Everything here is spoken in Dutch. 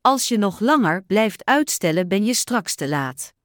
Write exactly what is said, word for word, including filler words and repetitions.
Als je nog langer blijft uitstellen, ben je straks te laat.